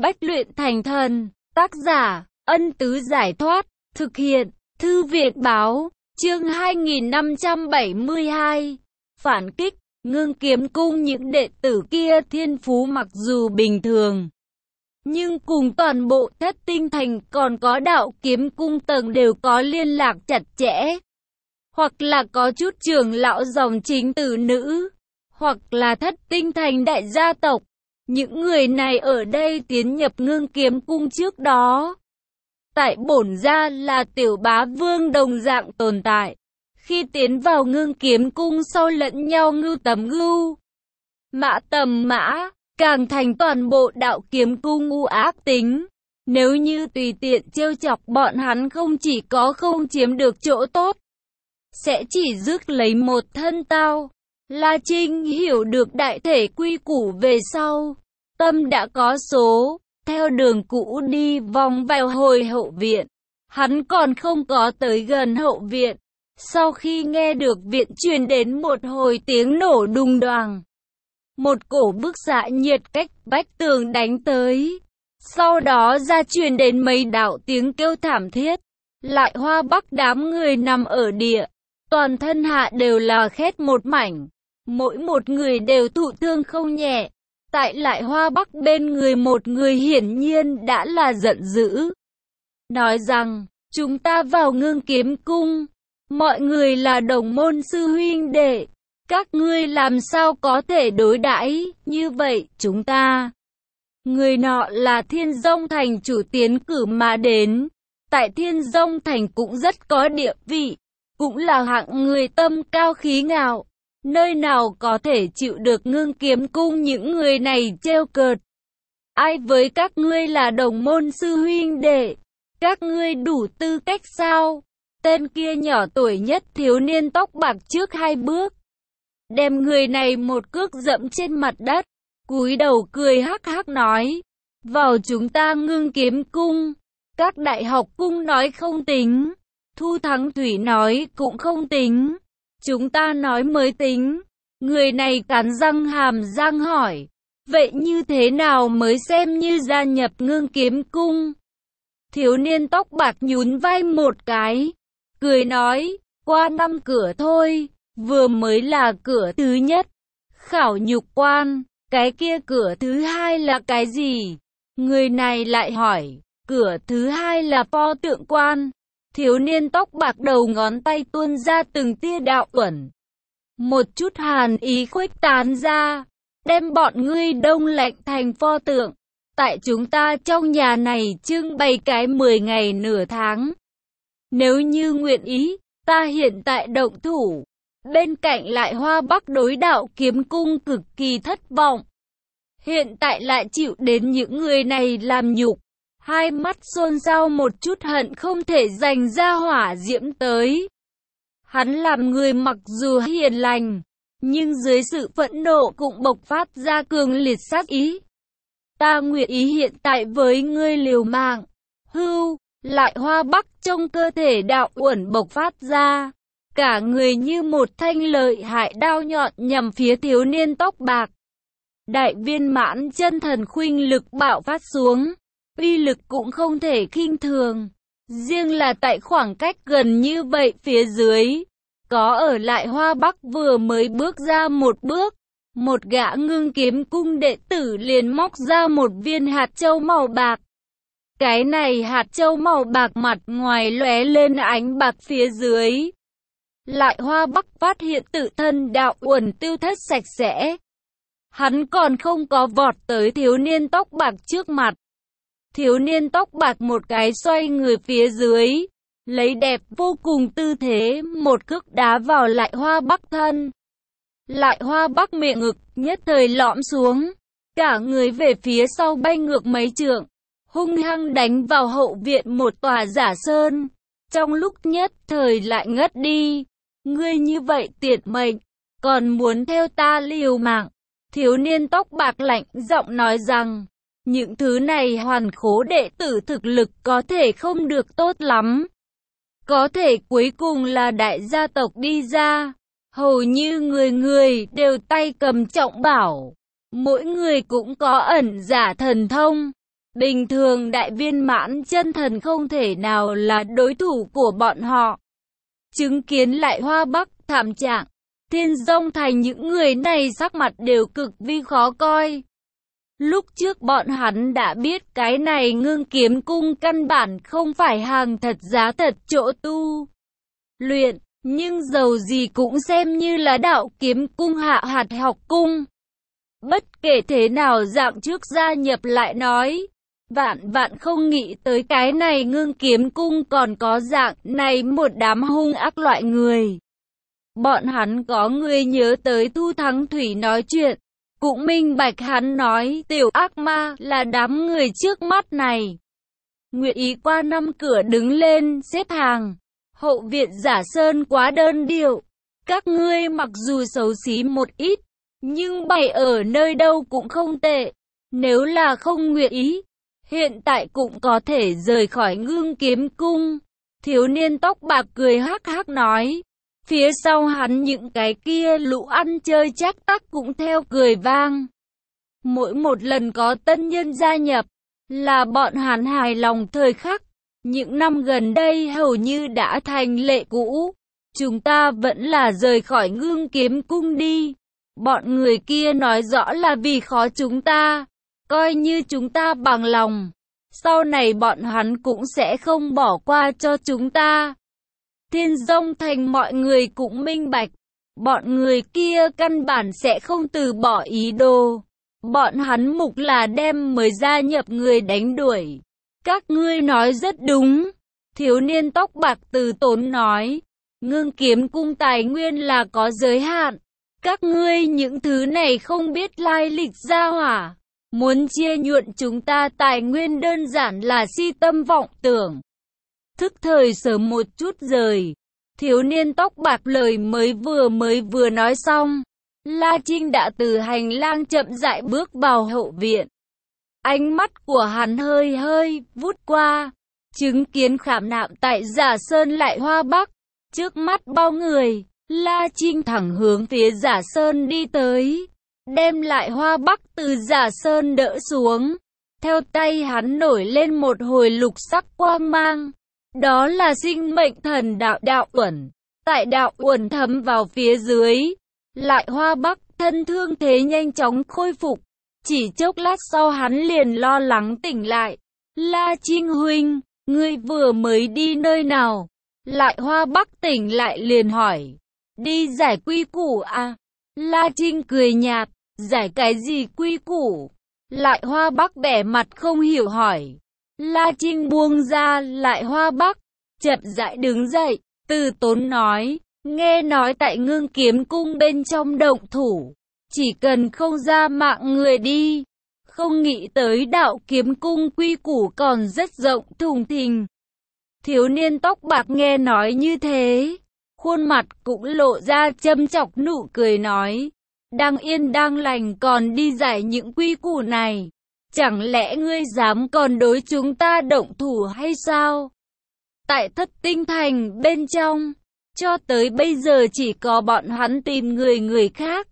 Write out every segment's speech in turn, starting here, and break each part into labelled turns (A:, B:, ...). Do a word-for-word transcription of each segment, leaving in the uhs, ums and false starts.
A: Bách luyện thành thần, tác giả, Ân Tứ Giải Thoát, thực hiện, Thư viện Báo, chương hai nghìn năm trăm bảy mươi hai, phản kích, Ngưng Kiếm Cung. Những đệ tử kia thiên phú mặc dù bình thường, nhưng cùng toàn bộ Thất Tinh Thành còn có Đạo Kiếm Cung tầng đều có liên lạc chặt chẽ, hoặc là có chút trưởng lão dòng chính tử nữ, hoặc là Thất Tinh Thành đại gia tộc. Những người này ở đây tiến nhập Ngưng Kiếm Cung trước đó, tại bổn gia là tiểu bá vương đồng dạng tồn tại. Khi tiến vào Ngưng Kiếm Cung sau lẫn nhau ngưu tầm ngưu, mã tầm mã, càng thành toàn bộ Đạo Kiếm Cung u ác tính. Nếu như tùy tiện trêu chọc bọn hắn, không chỉ có không chiếm được chỗ tốt, sẽ chỉ rước lấy một thân tao. La Trinh hiểu được đại thể quy củ về sau, tâm đã có số, theo đường cũ đi vòng vào hồi hậu viện. Hắn còn không có tới gần hậu viện, sau khi nghe được viện truyền đến một hồi tiếng nổ đùng đoàng, một cổ bức xạ nhiệt cách vách tường đánh tới, sau đó ra truyền đến mấy đạo tiếng kêu thảm thiết. Lại Hoa Bắc đám người nằm ở địa, toàn thân hạ đều là khét một mảnh, mỗi một người đều thụ thương không nhẹ. Tại Lại Hoa Bắc bên người một người hiển nhiên đã là giận dữ, nói rằng, chúng ta vào Ngưng Kiếm Cung, mọi người là đồng môn sư huynh đệ, các ngươi làm sao có thể đối đãi như vậy chúng ta? Người nọ là Thiên Dông Thành chủ tiến cử mà đến, tại Thiên Dông Thành cũng rất có địa vị, cũng là hạng người tâm cao khí ngạo. Nơi nào có thể chịu được Ngưng Kiếm Cung những người này trêu cợt? Ai với các ngươi là đồng môn sư huynh đệ? Các ngươi đủ tư cách sao? Tên kia nhỏ tuổi nhất thiếu niên tóc bạc trước hai bước, đem người này một cước dẫm trên mặt đất, cúi đầu cười hắc hắc nói, vào chúng ta Ngưng Kiếm Cung, các đại học cung nói không tính, Thu Thắng Thủy nói cũng không tính, chúng ta nói mới tính. Người này cắn răng hàm răng hỏi, vậy như thế nào mới xem như gia nhập Ngưng Kiếm Cung? Thiếu niên tóc bạc nhún vai một cái, cười nói, qua năm cửa thôi, vừa mới là cửa thứ nhất, khảo nhục quan, cái kia cửa thứ hai là cái gì? Người này lại hỏi, cửa thứ hai là pho tượng quan. Thiếu niên tóc bạc đầu ngón tay tuôn ra từng tia đạo uẩn, một chút hàn ý khuếch tán ra, đem bọn ngươi đông lạnh thành pho tượng, tại chúng ta trong nhà này trưng bày cái mười ngày nửa tháng. Nếu như nguyện ý, ta hiện tại động thủ. Bên cạnh Lại Hoa Bắc đối Đạo Kiếm Cung cực kỳ thất vọng, hiện tại lại chịu đến những người này làm nhục. Hai mắt xôn xao một chút hận không thể dành ra hỏa diễm tới. Hắn làm người mặc dù hiền lành, nhưng dưới sự phẫn nộ cũng bộc phát ra cường liệt sát ý. Ta nguyện ý hiện tại với ngươi liều mạng. Hưu, Lại Hoa Bắc trong cơ thể đạo uẩn bộc phát ra, cả người như một thanh lợi hại đao nhọn nhằm phía thiếu niên tóc bạc. Đại viên mãn chân thần khuynh lực bạo phát xuống, uy lực cũng không thể khinh thường. Riêng là tại khoảng cách gần như vậy phía dưới, có ở Lại Hoa Bắc vừa mới bước ra một bước, một gã Ngưng Kiếm Cung đệ tử liền móc ra một viên hạt châu màu bạc. Cái này hạt châu màu bạc mặt ngoài lóe lên ánh bạc phía dưới. Lại Hoa Bắc phát hiện tự thân đạo uẩn tiêu thất sạch sẽ. Hắn còn không có vọt tới thiếu niên tóc bạc trước mặt. Thiếu niên tóc bạc một cái xoay người phía dưới, lấy đẹp vô cùng tư thế một cước đá vào Lại Hoa Bắc thân. Lại Hoa Bắc miệng ngực nhất thời lõm xuống, cả người về phía sau bay ngược mấy trượng, hung hăng đánh vào hậu viện một tòa giả sơn. Trong lúc nhất thời lại ngất đi. Ngươi như vậy tiệt mệnh, còn muốn theo ta liều mạng? Thiếu niên tóc bạc lạnh giọng nói rằng, những thứ này hoàn khố đệ tử thực lực có thể không được tốt lắm. Có thể cuối cùng là đại gia tộc đi ra, hầu như người người đều tay cầm trọng bảo, mỗi người cũng có ẩn giả thần thông. Bình thường đại viên mãn chân thần không thể nào là đối thủ của bọn họ. Chứng kiến Lại Hoa Bắc thảm trạng, Thiên Dông Thành những người này sắc mặt đều cực vi khó coi. Lúc trước bọn hắn đã biết cái này Ngưng Kiếm Cung căn bản không phải hàng thật giá thật chỗ tu luyện, nhưng dầu gì cũng xem như là Đạo Kiếm Cung hạ hạt học cung. Bất kể thế nào dạng trước gia nhập lại nói, vạn vạn không nghĩ tới cái này Ngưng Kiếm Cung còn có dạng này một đám hung ác loại người. Bọn hắn có người nhớ tới Thu Thắng Thủy nói chuyện, cũng minh bạch hắn nói tiểu ác ma là đám người trước mắt này. Nguyệt Ý qua năm cửa đứng lên xếp hàng, hậu viện Giả Sơn quá đơn điệu, các ngươi mặc dù xấu xí một ít, nhưng bày ở nơi đâu cũng không tệ, nếu là không Nguyệt Ý, hiện tại cũng có thể rời khỏi Ngưng Kiếm Cung. Thiếu niên tóc bạc cười hắc hắc nói. Phía sau hắn những cái kia lũ ăn chơi chắc tắc cũng theo cười vang. Mỗi một lần có tân nhân gia nhập, là bọn hắn hài lòng thời khắc. Những năm gần đây hầu như đã thành lệ cũ. Chúng ta vẫn là rời khỏi Ngưng Kiếm Cung đi. Bọn người kia nói rõ là vì khó chúng ta. Coi như chúng ta bằng lòng, sau này bọn hắn cũng sẽ không bỏ qua cho chúng ta. Thiên Dông Thành mọi người cũng minh bạch, bọn người kia căn bản sẽ không từ bỏ ý đồ. Bọn hắn mục là đem mới gia nhập người đánh đuổi. Các ngươi nói rất đúng. Thiếu niên tóc bạc từ tốn nói, Ngưng Kiếm Cung tài nguyên là có giới hạn. Các ngươi những thứ này không biết lai lịch gia hỏa, muốn chia nhuận chúng ta tài nguyên đơn giản là si tâm vọng tưởng. Thức thời sớm một chút rời. Thiếu niên tóc bạc lời mới vừa mới vừa nói xong, La Trinh đã từ hành lang chậm rãi bước vào hậu viện. Ánh mắt của hắn hơi hơi vút qua, chứng kiến khảm nạm tại Giả Sơn Lại Hoa Bắc. Trước mắt bao người, La Trinh thẳng hướng phía Giả Sơn đi tới, đem Lại Hoa Bắc từ Giả Sơn đỡ xuống. Theo tay hắn nổi lên một hồi lục sắc quang mang. Đó là sinh mệnh thần đạo đạo uẩn. Tại đạo uẩn thấm vào phía dưới, Lại Hoa Bắc thân thương thế nhanh chóng khôi phục. Chỉ chốc lát sau hắn liền lo lắng tỉnh lại. La Trinh huynh, ngươi vừa mới đi nơi nào? Lại Hoa Bắc tỉnh lại liền hỏi. Đi giải quy củ à? La Trinh cười nhạt, giải cái gì quy củ? Lại Hoa Bắc bẻ mặt không hiểu hỏi. La Trinh buông ra Lại Hoa Bắc, chậm rãi đứng dậy, từ tốn nói, nghe nói tại Ngưng Kiếm Cung bên trong động thủ, chỉ cần không ra mạng người đi. Không nghĩ tới Đạo Kiếm Cung quy củ còn rất rộng thùng thình. Thiếu niên tóc bạc nghe nói như thế, khuôn mặt cũng lộ ra châm chọc nụ cười nói, đang yên đang lành còn đi giải những quy củ này. Chẳng lẽ ngươi dám còn đối chúng ta động thủ hay sao? Tại Thất Tinh Thành bên trong, cho tới bây giờ chỉ có bọn hắn tìm người người khác.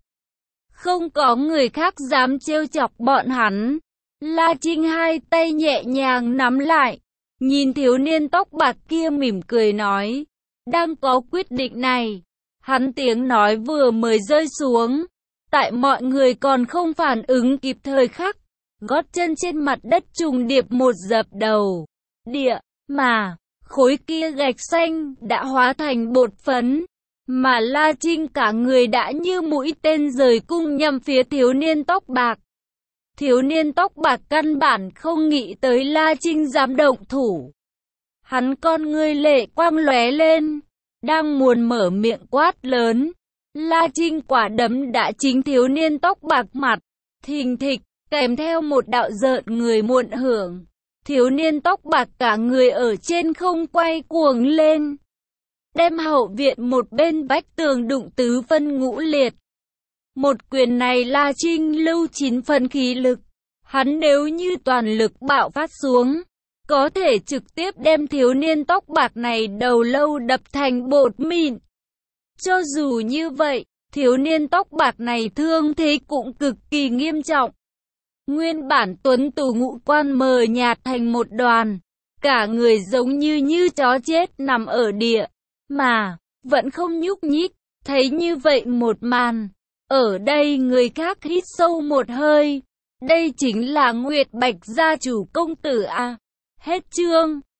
A: Không có người khác dám trêu chọc bọn hắn. La Trinh hai tay nhẹ nhàng nắm lại, nhìn thiếu niên tóc bạc kia mỉm cười nói, đang có quyết định này. Hắn tiếng nói vừa mới rơi xuống, tại mọi người còn không phản ứng kịp thời khắc, gót chân trên mặt đất trùng điệp một dập đầu. Địa, mà, khối kia gạch xanh đã hóa thành bột phấn, mà La Trinh cả người đã như mũi tên rời cung nhằm phía thiếu niên tóc bạc. Thiếu niên tóc bạc căn bản không nghĩ tới La Trinh dám động thủ. Hắn con ngươi lệ quang lóe lên, đang muốn mở miệng quát lớn. La Trinh quả đấm đã chính thiếu niên tóc bạc mặt, thình thịch, kèm theo một đạo rợn người muộn hưởng. Thiếu niên tóc bạc cả người ở trên không quay cuồng lên, đem hậu viện một bên vách tường đụng tứ phân ngũ liệt. Một quyền này La Trinh lưu chín phần khí lực, hắn nếu như toàn lực bạo phát xuống, có thể trực tiếp đem thiếu niên tóc bạc này đầu lâu đập thành bột mịn. Cho dù như vậy, thiếu niên tóc bạc này thương thế cũng cực kỳ nghiêm trọng. Nguyên bản tuấn tú ngũ quan mờ nhạt thành một đoàn, cả người giống như như chó chết nằm ở địa, mà vẫn không nhúc nhích. Thấy như vậy một màn, ở đây người khác hít sâu một hơi. Đây chính là Nguyệt Bạch gia chủ công tử à. Hết chương.